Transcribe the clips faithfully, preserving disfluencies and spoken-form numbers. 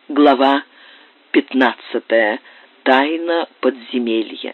Глава пятнадцатая. Тайна подземелья.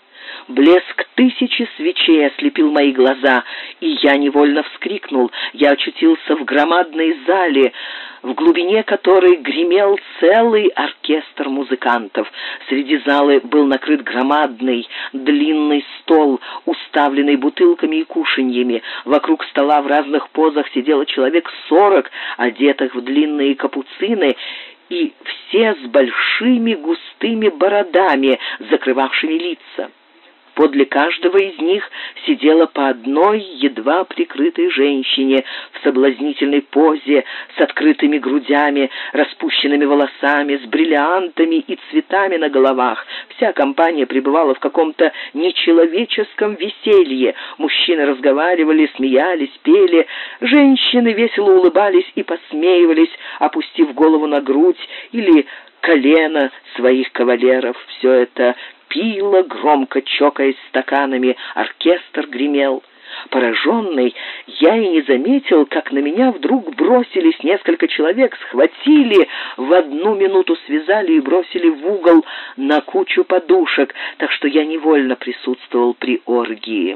Блеск тысячи свечей ослепил мои глаза, и я невольно вскрикнул. Я очутился в громадной зале, в глубине которой гремел целый оркестр музыкантов. Среди залы был накрыт громадный, длинный стол, уставленный бутылками и кушаньями. Вокруг стола в разных позах сидело человек сорок, одетых в длинные капуцины, и все с большими густыми бородами, закрывавшими лица. Подле каждого из них сидела по одной едва прикрытой женщине в соблазнительной позе, с открытыми грудями, распущенными волосами, с бриллиантами и цветами на головах. Вся компания пребывала в каком-то нечеловеческом веселье. Мужчины разговаривали, смеялись, пели. Женщины весело улыбались и посмеивались, опустив голову на грудь или колено своих кавалеров. Все это пила, громко чокаясь стаканами, оркестр гремел. Пораженный, я и не заметил, как на меня вдруг бросились несколько человек, схватили, в одну минуту связали и бросили в угол на кучу подушек, так что я невольно присутствовал при оргии.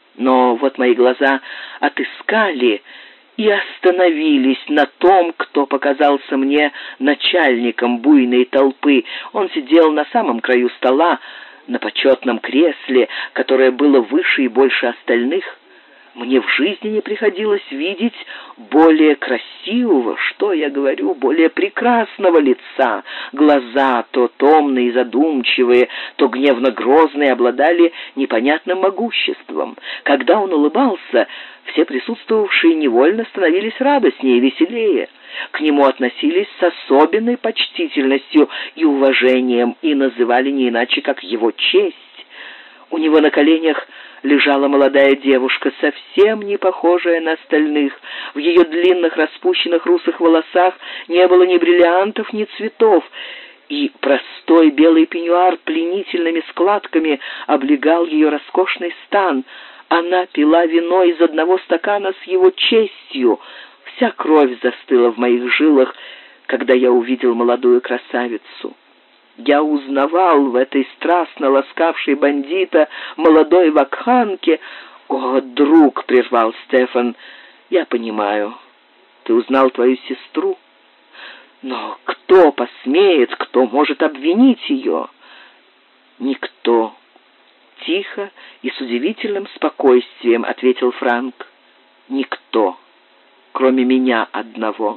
Но вот мои глаза отыскали и остановились на том, кто показался мне начальником буйной толпы. Он сидел на самом краю стола, на почетном кресле, которое было выше и больше остальных. Мне в жизни не приходилось видеть более красивого, что я говорю, более прекрасного лица. Глаза, то томные и задумчивые, то гневно-грозные, обладали непонятным могуществом. Когда он улыбался, все присутствовавшие невольно становились радостнее и веселее. К нему относились с особенной почтительностью и уважением и называли не иначе, как его честь. У него на коленях лежала молодая девушка, совсем не похожая на остальных. В ее длинных распущенных русых волосах не было ни бриллиантов, ни цветов, и простой белый пеньюар пленительными складками облегал ее роскошный стан. Она пила вино из одного стакана с его честью. Вся кровь застыла в моих жилах, когда я увидел молодую красавицу. Я узнавал в этой страстно ласкавшей бандита молодой вакханке. «О, друг!» — прервал Стефан. «Я понимаю. Ты узнал твою сестру. Но кто посмеет, кто может обвинить ее?» «Никто». Тихо и с удивительным спокойствием ответил Франк. «Никто, кроме меня одного».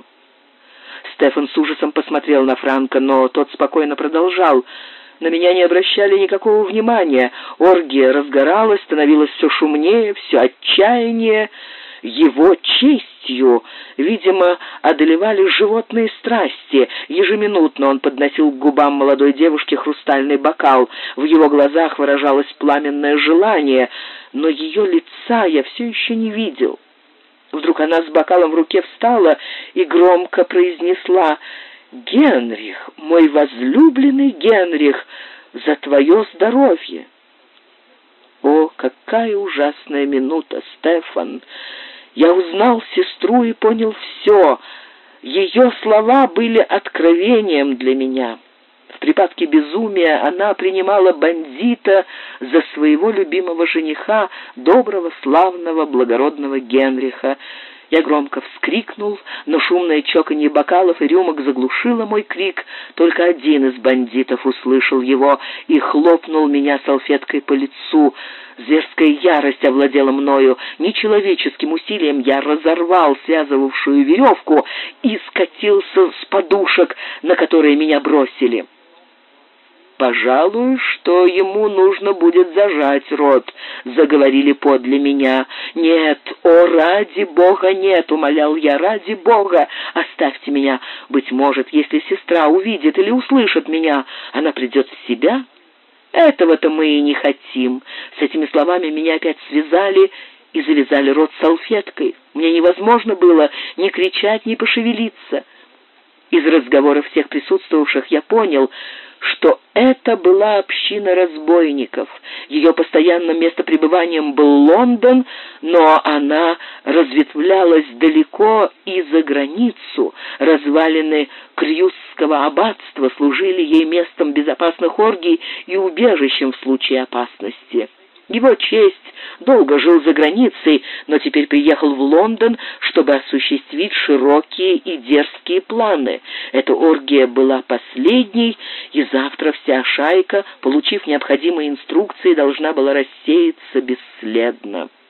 Стефан с ужасом посмотрел на Франка, но тот спокойно продолжал. На меня не обращали никакого внимания. Оргия разгоралась, становилась все шумнее, все отчаяннее. Его честью, видимо, одолевали животные страсти. Ежеминутно он подносил к губам молодой девушки хрустальный бокал. В его глазах выражалось пламенное желание, но ее лица я все еще не видел. Вдруг она с бокалом в руке встала и громко произнесла: «Генрих, мой возлюбленный Генрих, за твое здоровье!» О, какая ужасная минута, Стефан! Я узнал сестру и понял все. Ее слова были откровением для меня. В припадке безумия она принимала бандита за своего любимого жениха, доброго, славного, благородного Генриха. Я громко вскрикнул, но шумное чоканье бокалов и рюмок заглушило мой крик. Только один из бандитов услышал его и хлопнул меня салфеткой по лицу. Зверская ярость овладела мною. Нечеловеческим усилием я разорвал связывавшую веревку и скатился с подушек, на которые меня бросили. «Пожалуй, что ему нужно будет зажать рот», — заговорили подле меня. «Нет, о, ради Бога, нет!» — умолял я. «Ради Бога, оставьте меня. Быть может, если сестра увидит или услышит меня, она придет в себя? Этого-то мы и не хотим». С этими словами меня опять связали и завязали рот салфеткой. Мне невозможно было ни кричать, ни пошевелиться. Из разговора всех присутствовавших я понял, что это была община разбойников. Ее постоянным местопребыванием был Лондон, но она разветвлялась далеко и за границу. Развалины Крюсского аббатства служили ей местом безопасных оргий и убежищем в случае опасности. Его честь долго жил за границей, но теперь приехал в Лондон, чтобы осуществить широкие и дерзкие планы. Эта оргия была последней, и завтра вся шайка, получив необходимые инструкции, должна была рассеяться бесследно.